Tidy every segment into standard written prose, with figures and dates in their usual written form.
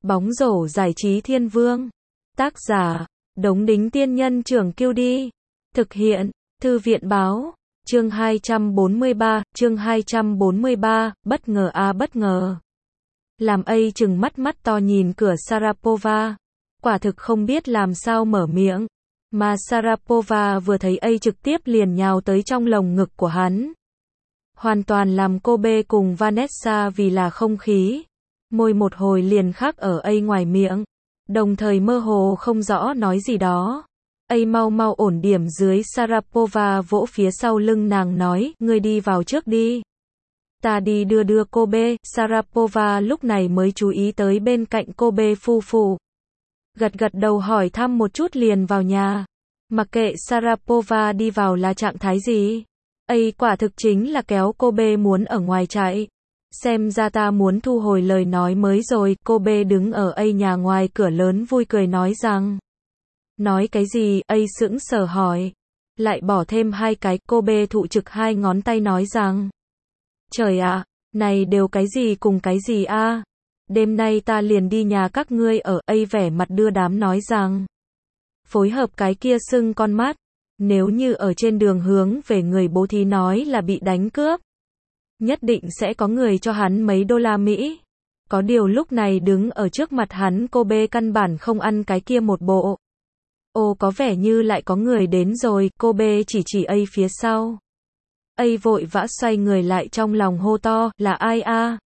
Bóng rổ giải trí thiên vương. Tác giả, Đống Đính Tiên Nhân Trưởng Kiêu Đi. Thực hiện, Thư viện Báo. Chương 243, bất ngờ bất ngờ. Làm chừng mắt to nhìn cửa Sharapova. Quả thực không biết làm sao mở miệng. Mà Sharapova vừa thấy trực tiếp liền nhào tới trong lồng ngực của hắn. Hoàn toàn làm cô bê cùng Vanessa vì là không khí. Môi một hồi liền khắc ở ngoài miệng. Đồng thời mơ hồ không rõ nói gì đó. Mau ổn điểm dưới. Sharapova vỗ phía sau lưng nàng nói, ngươi đi vào trước đi. Ta đi đưa cô bê. Sharapova lúc này mới chú ý tới bên cạnh cô bê phu phụ. Gật đầu hỏi thăm một chút liền vào nhà. Mặc kệ Sharapova đi vào là trạng thái gì. Quả thực chính là kéo cô bê muốn ở ngoài chạy. Xem ra ta muốn thu hồi lời nói mới rồi. Cô bê đứng ở nhà ngoài cửa lớn vui cười nói rằng. Nói cái gì? Sững sờ hỏi. Lại bỏ thêm hai cái. Cô bê thụ trực hai ngón tay nói rằng. Trời ạ, này đều cái gì cùng cái gì a? Đêm nay ta liền đi nhà các ngươi ở. Vẻ mặt đưa đám nói rằng. Phối hợp cái kia sưng con mắt. Nếu như ở trên đường hướng về người bố thí nói là bị đánh cướp. Nhất định sẽ có người cho hắn mấy đô la Mỹ. Có điều lúc này đứng ở trước mặt hắn cô bê căn bản không ăn cái kia một bộ. Có vẻ như lại có người đến rồi. Cô bê chỉ phía sau. Vội vã xoay người lại trong lòng hô to, là ai a?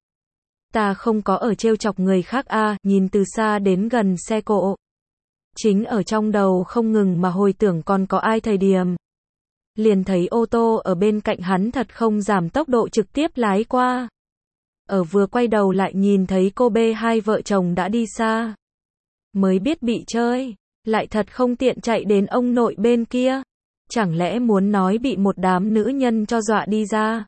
Ta không có ở trêu chọc người khác a. Nhìn từ xa đến gần xe cộ. Chính ở trong đầu không ngừng mà hồi tưởng còn có ai thời điểm. Liền thấy ô tô ở bên cạnh hắn thật không giảm tốc độ trực tiếp lái qua. Vừa quay đầu lại nhìn thấy cô bê hai vợ chồng đã đi xa. Mới biết bị chơi. Lại thật không tiện chạy đến ông nội bên kia. Chẳng lẽ muốn nói bị một đám nữ nhân cho dọa đi ra.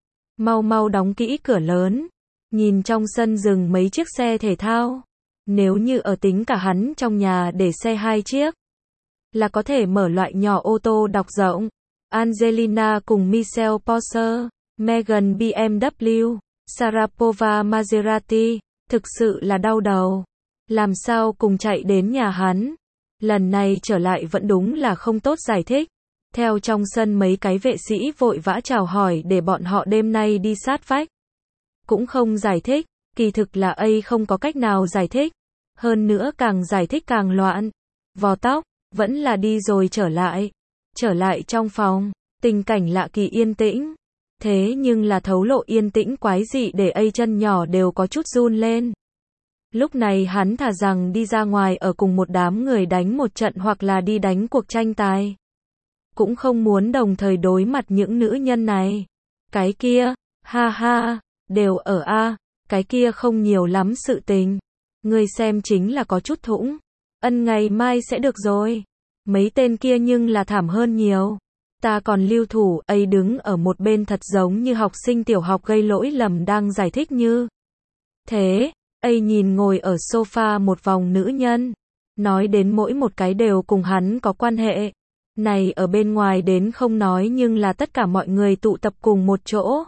Mau đóng kỹ cửa lớn. Nhìn trong sân dừng mấy chiếc xe thể thao. Nếu như ở tính cả hắn trong nhà để xe hai chiếc. Là có thể mở loại nhỏ ô tô đọc rộng. Angelina cùng Michelle Porsche, Meghan BMW, Sharapova Maserati, thực sự là đau đầu. Làm sao cùng chạy đến nhà hắn. Lần này trở lại vẫn đúng là không tốt giải thích. Theo trong sân mấy cái vệ sĩ vội vã chào hỏi để bọn họ đêm nay đi sát vách. Cũng không giải thích, kỳ thực là không có cách nào giải thích. Hơn nữa càng giải thích càng loạn. Vò tóc, vẫn là đi rồi trở lại. Trở lại trong phòng, tình cảnh lạ kỳ yên tĩnh. Thế nhưng là thấu lộ yên tĩnh quái dị để chân nhỏ đều có chút run lên. Lúc này hắn thà rằng đi ra ngoài ở cùng một đám người đánh một trận hoặc là đi đánh cuộc tranh tài. Cũng không muốn đồng thời đối mặt những nữ nhân này. Cái kia, ha, đều ở cái kia không nhiều lắm sự tình. Ngươi xem chính là có chút thủng. Ngày mai sẽ được rồi. Mấy tên kia nhưng là thảm hơn nhiều. Ta còn lưu thủ. Đứng ở một bên thật giống như học sinh tiểu học gây lỗi lầm đang giải thích như thế. Nhìn ngồi ở sofa một vòng nữ nhân. Nói đến mỗi một cái đều cùng hắn có quan hệ. Này ở bên ngoài đến không nói nhưng là tất cả mọi người tụ tập cùng một chỗ.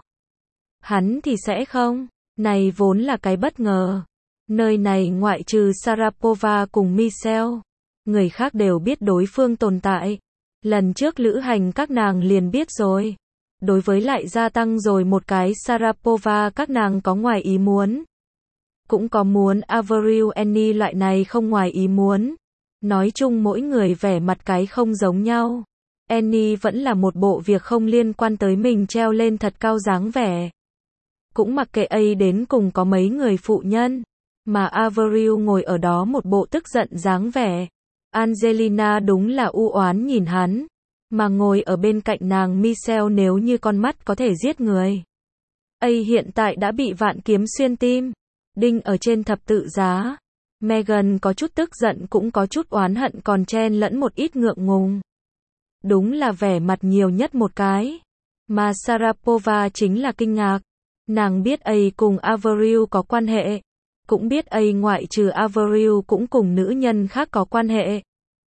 Hắn thì sẽ không. Này vốn là cái bất ngờ. Nơi này ngoại trừ Sharapova cùng Michelle. Người khác đều biết đối phương tồn tại. Lần trước lữ hành các nàng liền biết rồi. Đối với lại gia tăng rồi một cái Sharapova các nàng có ngoài ý muốn. Cũng có muốn Avril Annie loại này không ngoài ý muốn. Nói chung mỗi người vẻ mặt cái không giống nhau. Annie vẫn là một bộ việc không liên quan tới mình treo lên thật cao dáng vẻ. Cũng mặc kệ đến cùng có mấy người phụ nhân. Mà Avril ngồi ở đó một bộ tức giận dáng vẻ. Angelina đúng là u oán nhìn hắn. Mà ngồi ở bên cạnh nàng Michelle nếu như con mắt có thể giết người. Hiện tại đã bị vạn kiếm xuyên tim. Đinh ở trên thập tự giá. Meghan có chút tức giận cũng có chút oán hận còn chen lẫn một ít ngượng ngùng. Đúng là vẻ mặt nhiều nhất một cái. Mà Sharapova chính là kinh ngạc. Nàng biết cùng Avril có quan hệ. Cũng biết ngoại trừ Avril cũng cùng nữ nhân khác có quan hệ.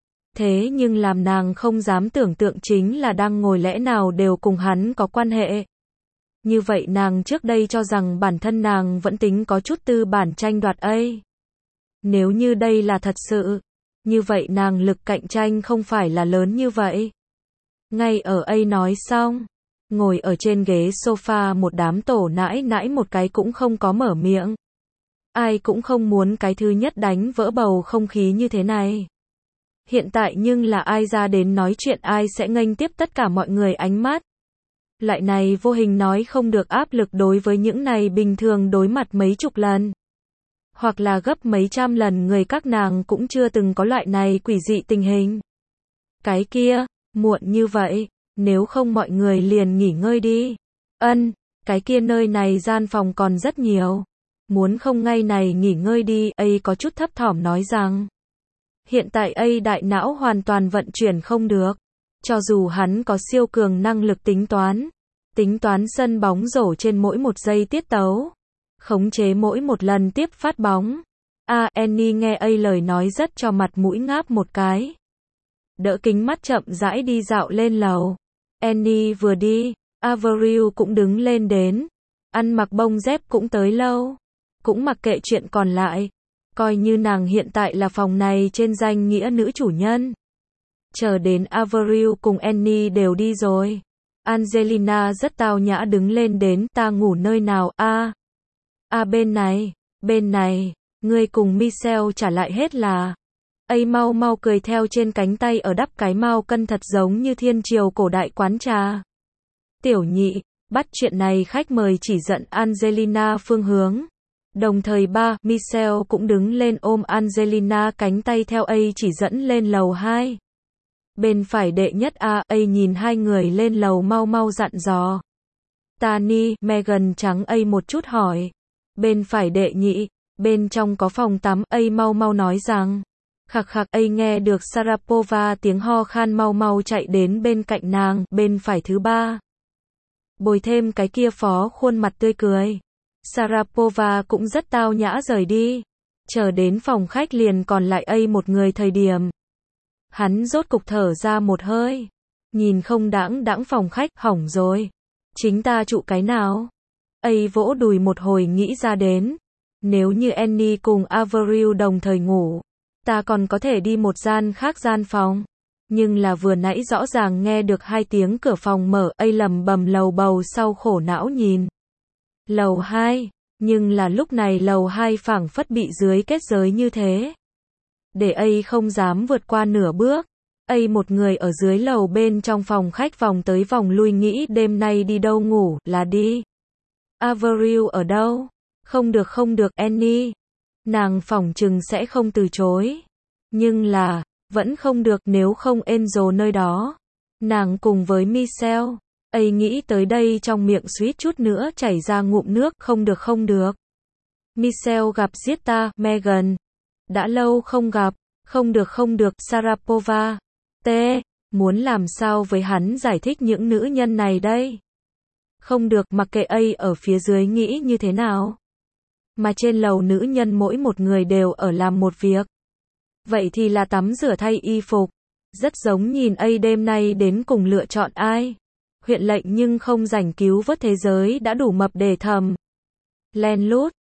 Thế nhưng làm nàng không dám tưởng tượng chính là đang ngồi lẽ nào đều cùng hắn có quan hệ. Như vậy nàng trước đây cho rằng bản thân nàng vẫn tính có chút tư bản tranh đoạt Nếu như đây là thật sự, như vậy nàng lực cạnh tranh không phải là lớn như vậy. Ngay ở A nói xong, ngồi ở trên ghế sofa một đám tổ nãi nãi một cái cũng không có mở miệng. Ai cũng không muốn cái thứ nhất đánh vỡ bầu không khí như thế này. Hiện tại nhưng là ai ra đến nói chuyện ai sẽ nghênh tiếp tất cả mọi người ánh mắt. Loại này vô hình nói không được áp lực đối với những này bình thường đối mặt mấy chục lần. Hoặc là gấp mấy trăm lần người các nàng cũng chưa từng có loại này quỷ dị tình hình. Cái kia, muộn như vậy, nếu không mọi người liền nghỉ ngơi đi. Cái kia nơi này gian phòng còn rất nhiều. Muốn không ngay này nghỉ ngơi đi, A có chút thấp thỏm nói rằng. Hiện tại A đại não hoàn toàn vận chuyển không được. Cho dù hắn có siêu cường năng lực tính toán sân bóng rổ trên mỗi một giây tiết tấu, khống chế mỗi một lần tiếp phát bóng. Annie nghe A lời nói rất cho mặt mũi ngáp một cái. Đỡ kính mắt chậm rãi đi dạo lên lầu. Annie vừa đi, Avril cũng đứng lên đến. Ăn mặc bông dép cũng tới lâu. Cũng mặc kệ chuyện còn lại. Coi như nàng hiện tại là phòng này trên danh nghĩa nữ chủ nhân. Chờ đến Avril cùng Annie đều đi rồi. Angelina rất tao nhã đứng lên đến, ta ngủ nơi nào, bên này, ngươi cùng Michelle trả lại hết là. A mau mau cười theo trên cánh tay ở đắp cái mao cân thật giống như thiên triều cổ đại quán trà. Tiểu nhị, bắt chuyện này khách mời chỉ dẫn Angelina phương hướng. Đồng thời Michelle cũng đứng lên ôm Angelina cánh tay theo A chỉ dẫn lên lầu 2. Bên phải đệ nhất A nhìn hai người lên lầu mau mau dặn dò. Tani, Megan trắng A một chút hỏi. Bên phải đệ nhị, bên trong có phòng tắm, A mau mau nói rằng. Khặc khặc A nghe được Sharapova tiếng ho khan mau mau chạy đến bên cạnh nàng, bên phải thứ ba. Bồi thêm cái kia phó khuôn mặt tươi cười. Sharapova cũng rất tao nhã rời đi. Chờ đến phòng khách liền còn lại A một người thời điểm. Hắn rốt cục thở ra một hơi. Nhìn không đãng phòng khách, hỏng rồi. Chính ta trụ cái nào? A vỗ đùi một hồi nghĩ ra đến. Nếu như Annie cùng Avril đồng thời ngủ, ta còn có thể đi một gian khác gian phòng. Nhưng là vừa nãy rõ ràng nghe được hai tiếng cửa phòng mở, A lầm bầm lầu bầu sau khổ não nhìn. Lầu 2, nhưng là lúc này lầu 2 phảng phất bị dưới kết giới như thế. Để A không dám vượt qua nửa bước. A một người ở dưới lầu bên trong phòng khách vòng tới vòng lui nghĩ đêm nay đi đâu ngủ, là đi. Avril ở đâu? Không được Annie. Nàng phỏng chừng sẽ không từ chối. Nhưng là, vẫn không được nếu không Angel nơi đó. Nàng cùng với Michelle. A nghĩ tới đây trong miệng suýt chút nữa chảy ra ngụm nước, không được. Michelle gặp giết ta, Megan. Đã lâu không gặp, không được, Sharapova. Muốn làm sao với hắn giải thích những nữ nhân này đây? Không được, mặc kệ A ở phía dưới nghĩ như thế nào. Mà trên lầu nữ nhân mỗi một người đều ở làm một việc. Vậy thì là tắm rửa thay y phục. Rất giống nhìn A đêm nay đến cùng lựa chọn ai. Huyện lệnh nhưng không rảnh cứu vớt thế giới đã đủ mập để thầm. Len lút,